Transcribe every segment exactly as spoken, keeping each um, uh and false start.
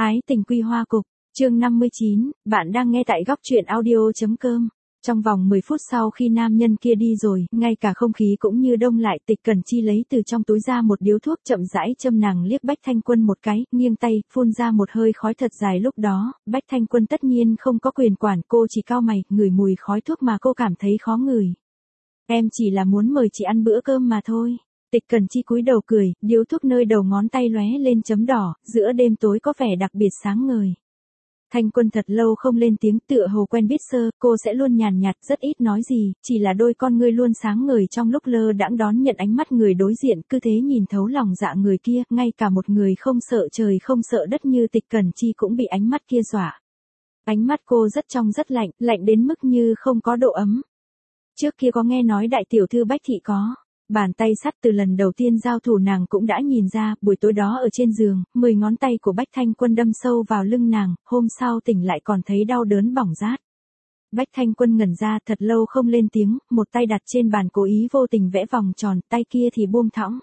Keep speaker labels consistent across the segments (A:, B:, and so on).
A: Ái tình quy hoa cục, chương năm mươi chín, bạn đang nghe tại góc truyện audio.com. Trong vòng mười phút sau khi nam nhân kia đi rồi, ngay cả không khí cũng như đông lại. Tịch Cẩn Chi lấy từ trong túi ra một điếu thuốc chậm rãi châm nàng liếc Bách Thanh Quân một cái, nghiêng tay, phun ra một hơi khói thật dài. Lúc đó, Bách Thanh Quân tất nhiên không có quyền quản, cô chỉ cau mày, ngửi mùi khói thuốc mà cô cảm thấy khó ngửi. Em chỉ là muốn mời chị ăn bữa cơm mà thôi. Tịch Cẩn Chi cúi đầu cười, điếu thuốc nơi đầu ngón tay lóe lên chấm đỏ, giữa đêm tối có vẻ đặc biệt sáng ngời. Thanh Quân thật lâu không lên tiếng, tựa hồ quen biết sơ, cô sẽ luôn nhàn nhạt, rất ít nói gì, chỉ là đôi con ngươi luôn sáng ngời trong lúc lơ đãng đón nhận ánh mắt người đối diện, cứ thế nhìn thấu lòng dạ người kia, ngay cả một người không sợ trời không sợ đất như Tịch Cẩn Chi cũng bị ánh mắt kia dọa. Ánh mắt cô rất trong rất lạnh, lạnh đến mức như không có độ ấm. Trước kia có nghe nói đại tiểu thư Bách thị có bàn tay sắt, từ lần đầu tiên giao thủ nàng cũng đã nhìn ra. Buổi tối đó ở trên giường, mười ngón tay của Bách Thanh Quân đâm sâu vào lưng nàng, hôm sau tỉnh lại còn thấy đau đớn bỏng rát. Bách Thanh Quân ngẩn ra, thật lâu không lên tiếng, một tay đặt trên bàn cố ý vô tình vẽ vòng tròn, tay kia thì buông thõng.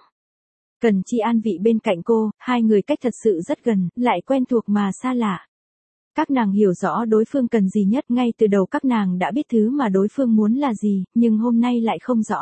A: Cẩn Chi an vị bên cạnh cô, hai người cách thật sự rất gần, lại quen thuộc mà xa lạ. Các nàng hiểu rõ đối phương cần gì nhất, ngay từ đầu các nàng đã biết thứ mà đối phương muốn là gì, nhưng hôm nay lại không rõ.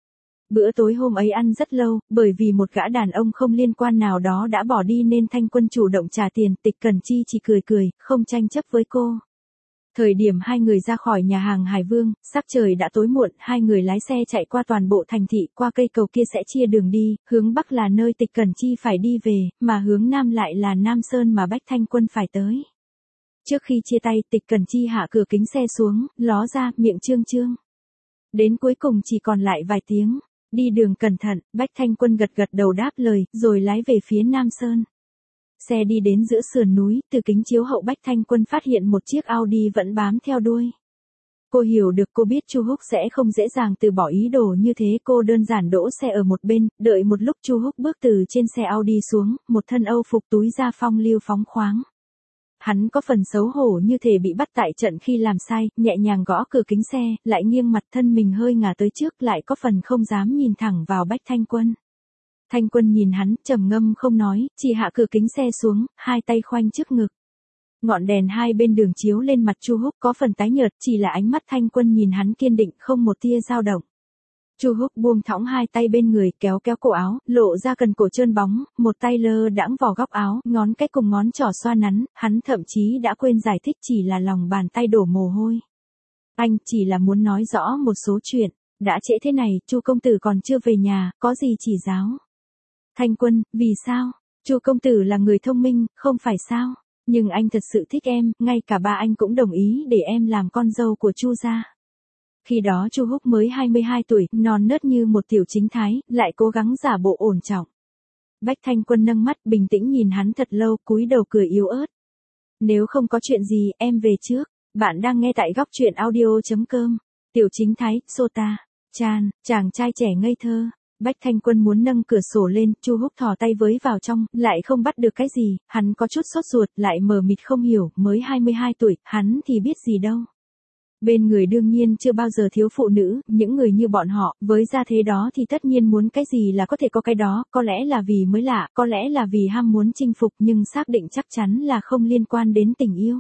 A: Bữa tối hôm ấy ăn rất lâu, bởi vì một gã đàn ông không liên quan nào đó đã bỏ đi nên Thanh Quân chủ động trả tiền. Tịch Cẩn Chi chỉ cười cười, không tranh chấp với cô. Thời điểm hai người ra khỏi nhà hàng Hải Vương, sắc trời đã tối muộn, hai người lái xe chạy qua toàn bộ thành thị, qua cây cầu kia sẽ chia đường đi, hướng Bắc là nơi Tịch Cẩn Chi phải đi về, mà hướng Nam lại là Nam Sơn mà Bách Thanh Quân phải tới. Trước khi chia tay, Tịch Cẩn Chi hạ cửa kính xe xuống, ló ra, miệng trương trương. Đến cuối cùng chỉ còn lại vài tiếng. Đi đường cẩn thận, Bách Thanh Quân gật gật đầu đáp lời, rồi lái về phía Nam Sơn. Xe đi đến giữa sườn núi, từ kính chiếu hậu Bách Thanh Quân phát hiện một chiếc Audi vẫn bám theo đuôi. Cô hiểu được, cô biết Chu Húc sẽ không dễ dàng từ bỏ ý đồ như thế, cô đơn giản đỗ xe ở một bên, đợi một lúc Chu Húc bước từ trên xe Audi xuống, một thân Âu phục túi da phong lưu phóng khoáng. Hắn có phần xấu hổ như thể bị bắt tại trận khi làm sai, nhẹ nhàng gõ cửa kính xe, lại nghiêng mặt, thân mình hơi ngả tới trước, lại có phần không dám nhìn thẳng vào Bách Thanh Quân. Thanh Quân nhìn hắn, trầm ngâm không nói, chỉ hạ cửa kính xe xuống, hai tay khoanh trước ngực. Ngọn đèn hai bên đường chiếu lên mặt Chu Húc có phần tái nhợt, chỉ là ánh mắt Thanh Quân nhìn hắn kiên định, không một tia dao động. Chu Húc buông thõng hai tay bên người, kéo kéo cổ áo, lộ ra cần cổ trơn bóng, một tay lơ đãng vò góc áo, ngón cái cùng ngón trỏ xoa nắn, hắn thậm chí đã quên giải thích, chỉ là lòng bàn tay đổ mồ hôi. Anh chỉ là muốn nói rõ một số chuyện, đã trễ thế này, Chu công tử còn chưa về nhà, có gì chỉ giáo. Thanh Quân, vì sao? Chu công tử là người thông minh, không phải sao? Nhưng anh thật sự thích em, ngay cả ba anh cũng đồng ý để em làm con dâu của Chu gia. Khi đó Chu Húc mới hai mươi hai tuổi, non nớt như một tiểu chính thái, lại cố gắng giả bộ ổn trọng. Bách Thanh Quân nâng mắt, bình tĩnh nhìn hắn thật lâu, cúi đầu cười yếu ớt. Nếu không có chuyện gì, em về trước. Bạn đang nghe tại góc truyện audio.com. Tiểu chính thái, Sota, Chan, chàng trai trẻ ngây thơ. Bách Thanh Quân muốn nâng cửa sổ lên, Chu Húc thò tay với vào trong, lại không bắt được cái gì, hắn có chút sốt ruột, lại mờ mịt không hiểu, mới hai mươi hai tuổi, hắn thì biết gì đâu. Bên người đương nhiên chưa bao giờ thiếu phụ nữ, những người như bọn họ, với gia thế đó thì tất nhiên muốn cái gì là có thể có cái đó, có lẽ là vì mới lạ, có lẽ là vì ham muốn chinh phục, nhưng xác định chắc chắn là không liên quan đến tình yêu.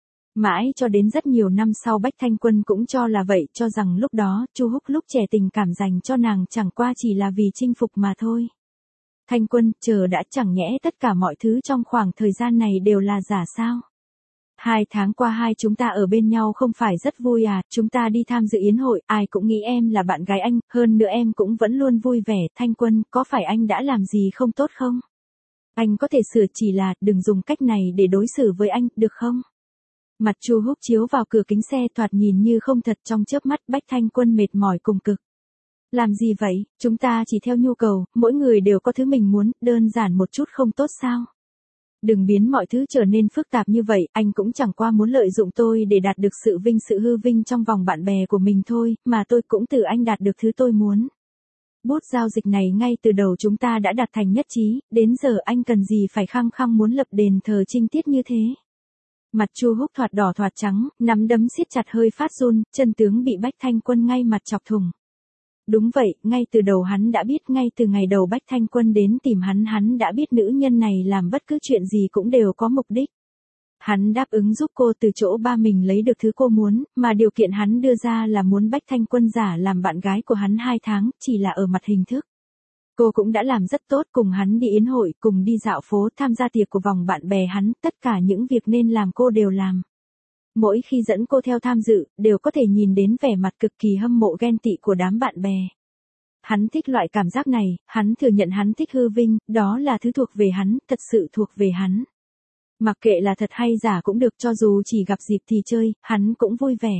A: Mãi cho đến rất nhiều năm sau Bách Thanh Quân cũng cho là vậy, cho rằng lúc đó, Chu Húc lúc trẻ tình cảm dành cho nàng chẳng qua chỉ là vì chinh phục mà thôi. Thanh Quân, chờ đã, chẳng nhẽ tất cả mọi thứ trong khoảng thời gian này đều là giả sao? Hai tháng qua hai chúng ta ở bên nhau không phải rất vui à, chúng ta đi tham dự yến hội, ai cũng nghĩ em là bạn gái anh, hơn nữa em cũng vẫn luôn vui vẻ. Thanh Quân, có phải anh đã làm gì không tốt không? Anh có thể sửa, chỉ là, đừng dùng cách này để đối xử với anh, được không? Mặt Chu Húc chiếu vào cửa kính xe, thoạt nhìn như không thật, trong chớp mắt Bách Thanh Quân mệt mỏi cùng cực. Làm gì vậy, chúng ta chỉ theo nhu cầu, mỗi người đều có thứ mình muốn, đơn giản một chút không tốt sao? Đừng biến mọi thứ trở nên phức tạp như vậy, anh cũng chẳng qua muốn lợi dụng tôi để đạt được sự vinh sự hư vinh trong vòng bạn bè của mình thôi, mà tôi cũng từ anh đạt được thứ tôi muốn. Bút giao dịch này ngay từ đầu chúng ta đã đạt thành nhất trí, đến giờ anh cần gì phải khăng khăng muốn lập đền thờ trinh tiết như thế. Mặt Chu Húc thoạt đỏ thoạt trắng, nắm đấm siết chặt hơi phát run, chân tướng bị Bách Thanh Quân ngay mặt chọc thủng. Đúng vậy, ngay từ đầu hắn đã biết, ngay từ ngày đầu Bách Thanh Quân đến tìm hắn hắn đã biết nữ nhân này làm bất cứ chuyện gì cũng đều có mục đích. Hắn đáp ứng giúp cô từ chỗ ba mình lấy được thứ cô muốn, mà điều kiện hắn đưa ra là muốn Bách Thanh Quân giả làm bạn gái của hắn hai tháng, chỉ là ở mặt hình thức. Cô cũng đã làm rất tốt, cùng hắn đi yến hội, cùng đi dạo phố, tham gia tiệc của vòng bạn bè hắn, tất cả những việc nên làm cô đều làm. Mỗi khi dẫn cô theo tham dự, đều có thể nhìn đến vẻ mặt cực kỳ hâm mộ ghen tị của đám bạn bè. Hắn thích loại cảm giác này, hắn thừa nhận hắn thích hư vinh, đó là thứ thuộc về hắn, thật sự thuộc về hắn. Mặc kệ là thật hay giả cũng được, cho dù chỉ gặp dịp thì chơi, hắn cũng vui vẻ.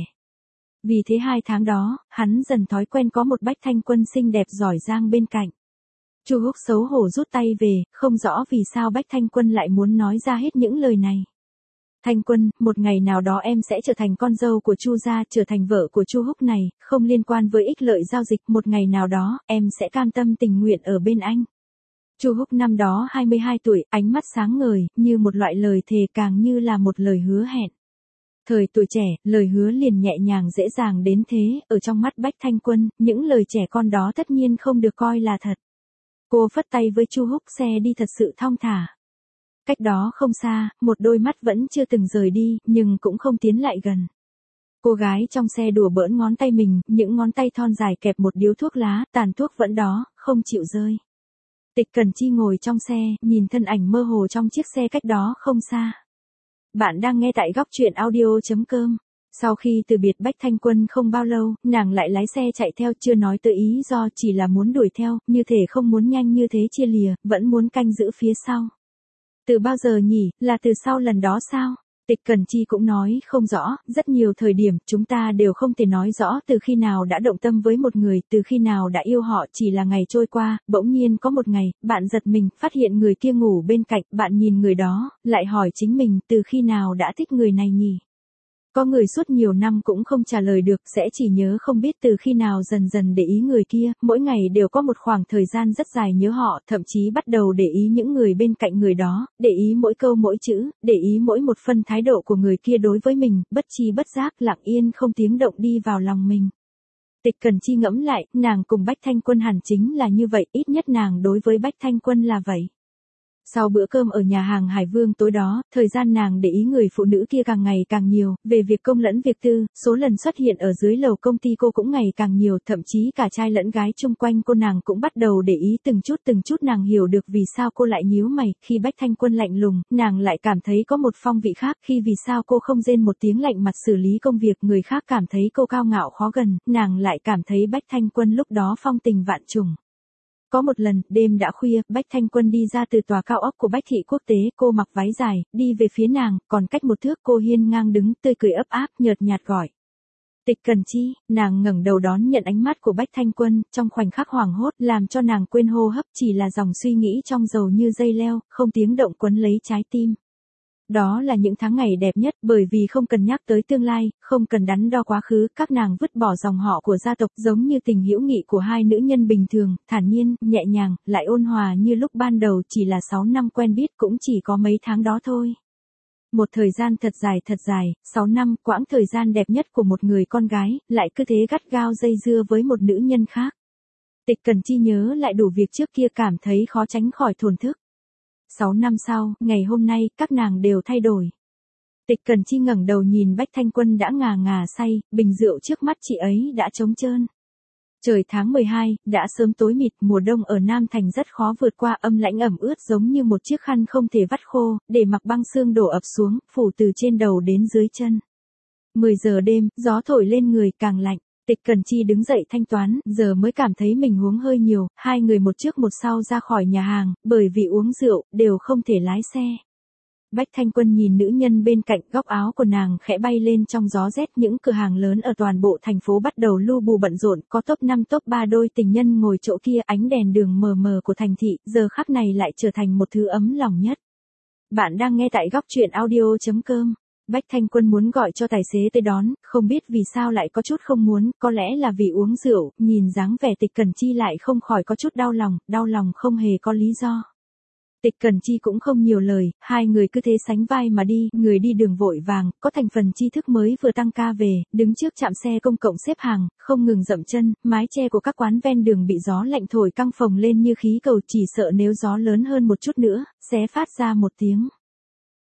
A: Vì thế hai tháng đó, hắn dần thói quen có một Bách Thanh Quân xinh đẹp giỏi giang bên cạnh. Chu Húc xấu hổ rút tay về, không rõ vì sao Bách Thanh Quân lại muốn nói ra hết những lời này. Thanh Quân, một ngày nào đó em sẽ trở thành con dâu của Chu gia, trở thành vợ của Chu Húc này, không liên quan với ích lợi giao dịch, một ngày nào đó, em sẽ cam tâm tình nguyện ở bên anh. Chu Húc năm đó hai mươi hai tuổi, ánh mắt sáng ngời, như một loại lời thề càng như là một lời hứa hẹn. Thời tuổi trẻ, lời hứa liền nhẹ nhàng dễ dàng đến thế, ở trong mắt Bách Thanh Quân, những lời trẻ con đó tất nhiên không được coi là thật. Cô phất tay với Chu Húc, xe đi thật sự thong thả. Cách đó không xa, một đôi mắt vẫn chưa từng rời đi, nhưng cũng không tiến lại gần. Cô gái trong xe đùa bỡn ngón tay mình, những ngón tay thon dài kẹp một điếu thuốc lá, tàn thuốc vẫn đó, không chịu rơi. Tịch Cẩn Chi ngồi trong xe, nhìn thân ảnh mơ hồ trong chiếc xe cách đó không xa. Bạn đang nghe tại góc truyện audio chấm com. Sau khi từ biệt Bách Thanh Quân không bao lâu, nàng lại lái xe chạy theo, chưa nói tới ý do, chỉ là muốn đuổi theo, như thể không muốn nhanh như thế chia lìa, vẫn muốn canh giữ phía sau. Từ bao giờ nhỉ, là từ sau lần đó sao? Tịch Cẩn Chi cũng nói không rõ, rất nhiều thời điểm chúng ta đều không thể nói rõ từ khi nào đã động tâm với một người, từ khi nào đã yêu họ, chỉ là ngày trôi qua, bỗng nhiên có một ngày, bạn giật mình, phát hiện người kia ngủ bên cạnh, bạn nhìn người đó, lại hỏi chính mình, từ khi nào đã thích người này nhỉ? Có người suốt nhiều năm cũng không trả lời được, sẽ chỉ nhớ không biết từ khi nào dần dần để ý người kia, mỗi ngày đều có một khoảng thời gian rất dài nhớ họ, thậm chí bắt đầu để ý những người bên cạnh người đó, để ý mỗi câu mỗi chữ, để ý mỗi một phân thái độ của người kia đối với mình, bất chi bất giác, lặng yên không tiếng động đi vào lòng mình. Tịch Cẩn Chi ngẫm lại, nàng cùng Bách Thanh Quân hẳn chính là như vậy, ít nhất nàng đối với Bách Thanh Quân là vậy. Sau bữa cơm ở nhà hàng Hải Vương tối đó, thời gian nàng để ý người phụ nữ kia càng ngày càng nhiều, về việc công lẫn việc tư, số lần xuất hiện ở dưới lầu công ty cô cũng ngày càng nhiều, thậm chí cả trai lẫn gái chung quanh cô nàng cũng bắt đầu để ý từng chút từng chút. Nàng hiểu được vì sao cô lại nhíu mày, khi Bách Thanh Quân lạnh lùng, nàng lại cảm thấy có một phong vị khác, khi vì sao cô không rên một tiếng lạnh mặt xử lý công việc, người khác cảm thấy cô cao ngạo khó gần, nàng lại cảm thấy Bách Thanh Quân lúc đó phong tình vạn trùng. Có một lần, đêm đã khuya, Bách Thanh Quân đi ra từ tòa cao ốc của Bách Thị Quốc tế, cô mặc váy dài, đi về phía nàng, còn cách một thước cô hiên ngang đứng, tươi cười ấp áp, nhợt nhạt gọi. Tịch Cẩn Chi, nàng ngẩng đầu đón nhận ánh mắt của Bách Thanh Quân, trong khoảnh khắc hoảng hốt, làm cho nàng quên hô hấp, chỉ là dòng suy nghĩ trong dầu như dây leo, không tiếng động quấn lấy trái tim. Đó là những tháng ngày đẹp nhất, bởi vì không cần nhắc tới tương lai, không cần đắn đo quá khứ, các nàng vứt bỏ dòng họ của gia tộc, giống như tình hữu nghị của hai nữ nhân bình thường, thản nhiên, nhẹ nhàng, lại ôn hòa như lúc ban đầu, chỉ là sáu năm quen biết cũng chỉ có mấy tháng đó thôi. Một thời gian thật dài thật dài, sáu năm, quãng thời gian đẹp nhất của một người con gái, lại cứ thế gắt gao dây dưa với một nữ nhân khác. Tịch Cẩn Chi nhớ lại đủ việc trước kia, cảm thấy khó tránh khỏi thổn thức. Sáu năm sau, ngày hôm nay, các nàng đều thay đổi. Tịch Cẩn Chi ngẩng đầu nhìn Bách Thanh Quân đã ngà ngà say, bình rượu trước mắt chị ấy đã trống trơn. Trời tháng mười hai, đã sớm tối mịt, mùa đông ở Nam Thành rất khó vượt qua, âm lãnh ẩm ướt giống như một chiếc khăn không thể vắt khô, để mặc băng sương đổ ập xuống, phủ từ trên đầu đến dưới chân. mười giờ đêm, gió thổi lên người càng lạnh. Tịch Cẩn Chi đứng dậy thanh toán, giờ mới cảm thấy mình uống hơi nhiều, hai người một trước một sau ra khỏi nhà hàng, bởi vì uống rượu, đều không thể lái xe. Bách Thanh Quân nhìn nữ nhân bên cạnh, góc áo của nàng khẽ bay lên trong gió rét, những cửa hàng lớn ở toàn bộ thành phố bắt đầu lu bù bận rộn, có top năm top ba đôi tình nhân ngồi chỗ kia, ánh đèn đường mờ mờ của thành thị, giờ khắc này lại trở thành một thứ ấm lòng nhất. Bạn đang nghe tại góc truyện audio chấm com. Bách Thanh Quân muốn gọi cho tài xế tới đón, không biết vì sao lại có chút không muốn, có lẽ là vì uống rượu, nhìn dáng vẻ Tịch Cẩn Chi lại không khỏi có chút đau lòng, đau lòng không hề có lý do. Tịch Cẩn Chi cũng không nhiều lời, hai người cứ thế sánh vai mà đi, người đi đường vội vàng, có thành phần tri thức mới vừa tăng ca về, đứng trước trạm xe công cộng xếp hàng, không ngừng dậm chân, mái che của các quán ven đường bị gió lạnh thổi căng phồng lên như khí cầu, chỉ sợ nếu gió lớn hơn một chút nữa, sẽ phát ra một tiếng.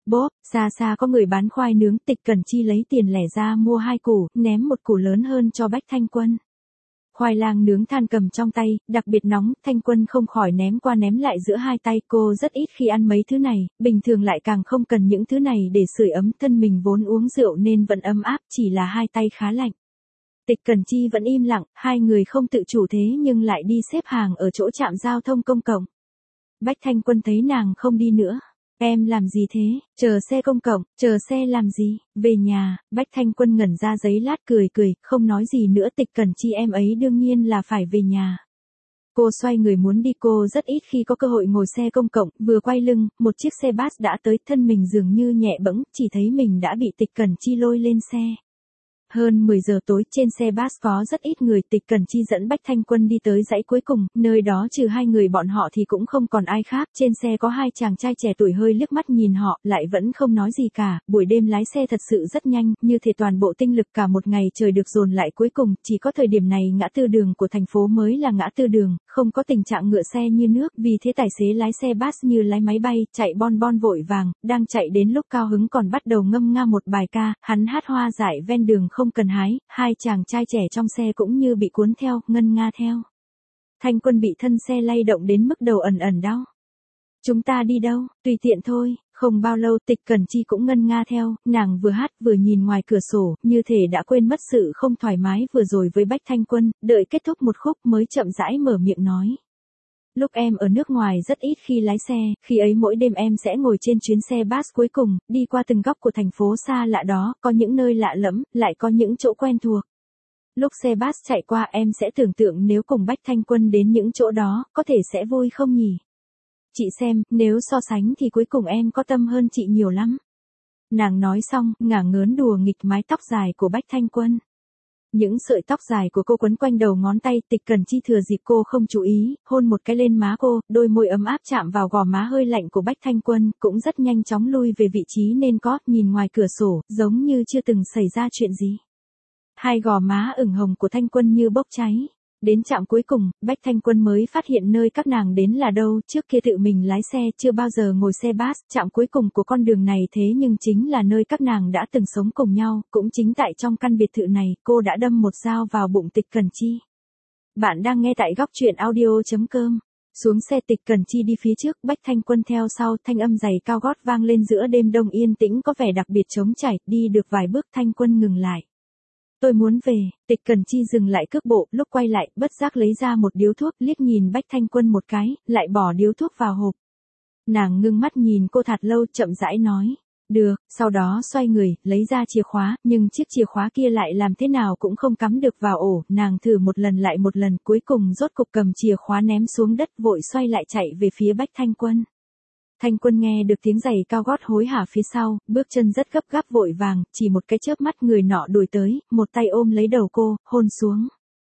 A: Bốp, xa xa có người bán khoai nướng, Tịch Cẩn Chi lấy tiền lẻ ra mua hai củ, ném một củ lớn hơn cho Bách Thanh Quân. Khoai lang nướng than cầm trong tay, đặc biệt nóng, Thanh Quân không khỏi ném qua ném lại giữa hai tay. Cô rất ít khi ăn mấy thứ này, bình thường lại càng không cần những thứ này để sưởi ấm, thân mình vốn uống rượu nên vẫn ấm áp, chỉ là hai tay khá lạnh. Tịch Cẩn Chi vẫn im lặng, hai người không tự chủ thế nhưng lại đi xếp hàng ở chỗ trạm giao thông công cộng. Bách Thanh Quân thấy nàng không đi nữa. Em làm gì thế, chờ xe công cộng, chờ xe làm gì, về nhà. Bách Thanh Quân ngẩn ra giấy lát cười cười, không nói gì nữa. Tịch Cẩn Chi em ấy đương nhiên là phải về nhà. Cô xoay người muốn đi, cô rất ít khi có cơ hội ngồi xe công cộng, vừa quay lưng, một chiếc xe bus đã tới, thân mình dường như nhẹ bẫng, chỉ thấy mình đã bị Tịch Cẩn Chi lôi lên xe. Hơn mười giờ tối, trên xe bus có rất ít người, Tịch Cẩn Chi dẫn Bách Thanh Quân đi tới dãy cuối cùng, nơi đó trừ hai người bọn họ thì cũng không còn ai khác, trên xe có hai chàng trai trẻ tuổi hơi liếc mắt nhìn họ, lại vẫn không nói gì cả, buổi đêm lái xe thật sự rất nhanh, như thể toàn bộ tinh lực cả một ngày trời được dồn lại cuối cùng, chỉ có thời điểm này ngã tư đường của thành phố mới là ngã tư đường, không có tình trạng ngựa xe như nước, vì thế tài xế lái xe bus như lái máy bay, chạy bon bon vội vàng, đang chạy đến lúc cao hứng còn bắt đầu ngâm nga một bài ca, hắn hát hoa dại ven đường không cần hái, hai chàng trai trẻ trong xe cũng như bị cuốn theo, ngân nga theo. Thanh Quân bị thân xe lay động đến mức đầu ẩn ẩn đau. Chúng ta đi đâu, tùy tiện thôi. Không bao lâu Tịch Cẩn Chi cũng ngân nga theo, nàng vừa hát vừa nhìn ngoài cửa sổ, như thể đã quên mất sự không thoải mái vừa rồi với Bách Thanh Quân, đợi kết thúc một khúc mới chậm rãi mở miệng nói. Lúc em ở nước ngoài rất ít khi lái xe, khi ấy mỗi đêm em sẽ ngồi trên chuyến xe bus cuối cùng, đi qua từng góc của thành phố xa lạ đó, có những nơi lạ lẫm, lại có những chỗ quen thuộc. Lúc xe bus chạy qua em sẽ tưởng tượng nếu cùng Bách Thanh Quân đến những chỗ đó, có thể sẽ vui không nhỉ? Chị xem, nếu so sánh thì cuối cùng em có tâm hơn chị nhiều lắm. Nàng nói xong, ngả ngớn đùa nghịch mái tóc dài của Bách Thanh Quân. Những sợi tóc dài của cô quấn quanh đầu ngón tay, Tịch Cẩn Chi thừa dịp cô không chú ý, hôn một cái lên má cô, đôi môi ấm áp chạm vào gò má hơi lạnh của Bách Thanh Quân, cũng rất nhanh chóng lui về vị trí nên có, nhìn ngoài cửa sổ, giống như chưa từng xảy ra chuyện gì. Hai gò má ửng hồng của Thanh Quân như bốc cháy. Đến trạm cuối cùng, Bách Thanh Quân mới phát hiện nơi các nàng đến là đâu, trước kia tự mình lái xe, chưa bao giờ ngồi xe bus, trạm cuối cùng của con đường này thế nhưng chính là nơi các nàng đã từng sống cùng nhau, cũng chính tại trong căn biệt thự này, cô đã đâm một dao vào bụng Tịch Cẩn Chi. Bạn đang nghe tại góc truyện audio chấm com. Xuống xe Tịch Cẩn Chi đi phía trước, Bách Thanh Quân theo sau, thanh âm giày cao gót vang lên giữa đêm đông yên tĩnh có vẻ đặc biệt trống trải, đi được vài bước Thanh Quân ngừng lại. Tôi muốn về. Tịch Cẩn Chi dừng lại cước bộ, lúc quay lại, bất giác lấy ra một điếu thuốc, liếc nhìn Bách Thanh Quân một cái, lại bỏ điếu thuốc vào hộp. Nàng ngưng mắt nhìn cô thật lâu, chậm rãi nói. Được, sau đó xoay người, lấy ra chìa khóa, nhưng chiếc chìa khóa kia lại làm thế nào cũng không cắm được vào ổ, nàng thử một lần lại một lần, cuối cùng rốt cục cầm chìa khóa ném xuống đất, vội xoay lại chạy về phía Bách Thanh Quân. Thanh Quân nghe được tiếng giày cao gót hối hả phía sau, bước chân rất gấp gáp vội vàng, chỉ một cái chớp mắt người nọ đuổi tới, một tay ôm lấy đầu cô, hôn xuống.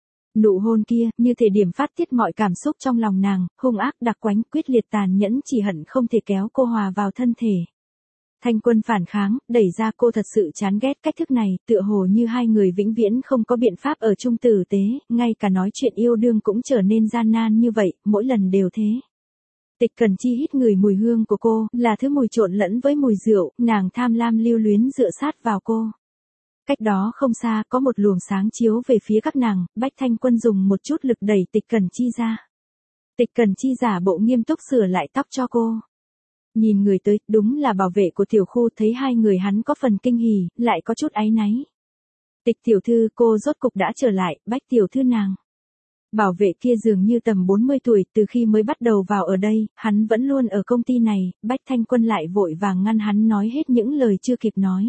A: Nụ hôn kia, như thể điểm phát tiết mọi cảm xúc trong lòng nàng, hung ác đặc quánh, quyết liệt tàn nhẫn, chỉ hận không thể kéo cô hòa vào thân thể. Thanh Quân phản kháng, đẩy ra, cô thật sự chán ghét cách thức này, tựa hồ như hai người vĩnh viễn không có biện pháp ở chung tử tế, ngay cả nói chuyện yêu đương cũng trở nên gian nan như vậy, mỗi lần đều thế. Tịch Cẩn Chi hít người mùi hương của cô, là thứ mùi trộn lẫn với mùi rượu, nàng tham lam lưu luyến dựa sát vào cô. Cách đó không xa, có một luồng sáng chiếu về phía các nàng, Bách Thanh Quân dùng một chút lực đẩy Tịch Cẩn Chi ra. Tịch Cẩn Chi giả bộ nghiêm túc sửa lại tóc cho cô. Nhìn người tới, đúng là bảo vệ của tiểu khu, thấy hai người hắn có phần kinh hỉ, lại có chút áy náy. Tịch tiểu thư, cô rốt cục đã trở lại, Bách tiểu thư nàng. Bảo vệ kia dường như tầm bốn mươi tuổi, từ khi mới bắt đầu vào ở đây, hắn vẫn luôn ở công ty này, Bách Thanh Quân lại vội vàng ngăn hắn nói hết những lời chưa kịp nói.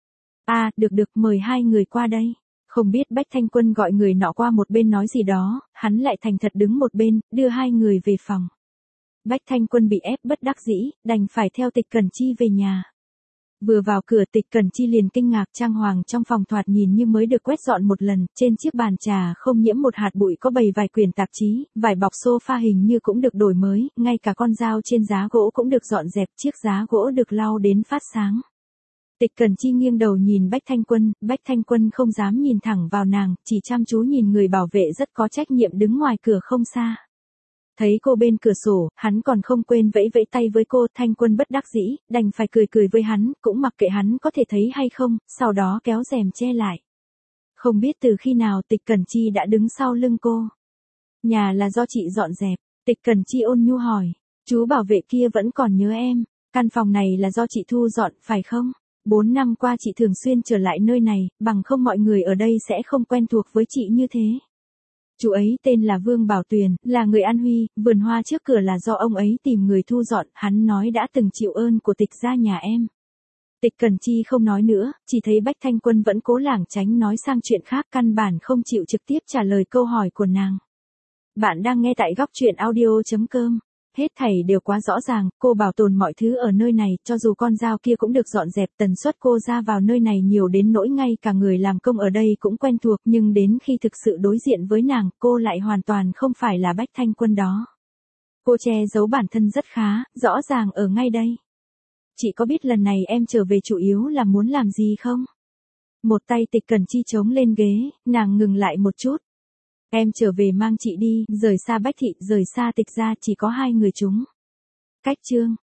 A: À, được được, mời hai người qua đây. Không biết Bách Thanh Quân gọi người nọ qua một bên nói gì đó, hắn lại thành thật đứng một bên, đưa hai người về phòng. Bách Thanh Quân bị ép bất đắc dĩ, đành phải theo Tịch Cẩn Chi về nhà. Vừa vào cửa Tịch Cẩn Chi liền kinh ngạc, trang hoàng trong phòng thoạt nhìn như mới được quét dọn một lần, trên chiếc bàn trà không nhiễm một hạt bụi, có bày vài quyển tạp chí, vài bọc sofa hình như cũng được đổi mới, ngay cả con dao trên giá gỗ cũng được dọn dẹp, chiếc giá gỗ được lau đến phát sáng. Tịch Cẩn Chi nghiêng đầu nhìn Bách Thanh Quân, Bách Thanh Quân không dám nhìn thẳng vào nàng, chỉ chăm chú nhìn người bảo vệ rất có trách nhiệm đứng ngoài cửa không xa. Thấy cô bên cửa sổ, hắn còn không quên vẫy vẫy tay với cô. Thanh Quân bất đắc dĩ, đành phải cười cười với hắn, cũng mặc kệ hắn có thể thấy hay không, sau đó kéo rèm che lại. Không biết từ khi nào Tịch Cẩn Chi đã đứng sau lưng cô. Nhà là do chị dọn dẹp. Tịch Cẩn Chi ôn nhu hỏi. Chú bảo vệ kia vẫn còn nhớ em. Căn phòng này là do chị thu dọn, phải không? Bốn năm qua chị thường xuyên trở lại nơi này, bằng không mọi người ở đây sẽ không quen thuộc với chị như thế. Chú ấy tên là Vương Bảo Tuyền, là người An Huy, vườn hoa trước cửa là do ông ấy tìm người thu dọn, hắn nói đã từng chịu ơn của Tịch gia nhà em. Tịch Cẩn Chi không nói nữa, chỉ thấy Bách Thanh Quân vẫn cố lảng tránh nói sang chuyện khác, căn bản không chịu trực tiếp trả lời câu hỏi của nàng. Bạn đang nghe tại góc truyện audio chấm com. Hết thảy đều quá rõ ràng, cô bảo tồn mọi thứ ở nơi này, cho dù con dao kia cũng được dọn dẹp, tần suất cô ra vào nơi này nhiều đến nỗi ngay cả người làm công ở đây cũng quen thuộc, nhưng đến khi thực sự đối diện với nàng, cô lại hoàn toàn không phải là Bách Thanh Quân đó. Cô che giấu bản thân rất khá, rõ ràng ở ngay đây. Chị có biết lần này em trở về chủ yếu là muốn làm gì không? Một tay Tịch Cẩn Chi chống lên ghế, nàng ngừng lại một chút. Em trở về mang chị đi, rời xa Bách thị, rời xa Tịch gia, chỉ có hai người chúng. Cách chương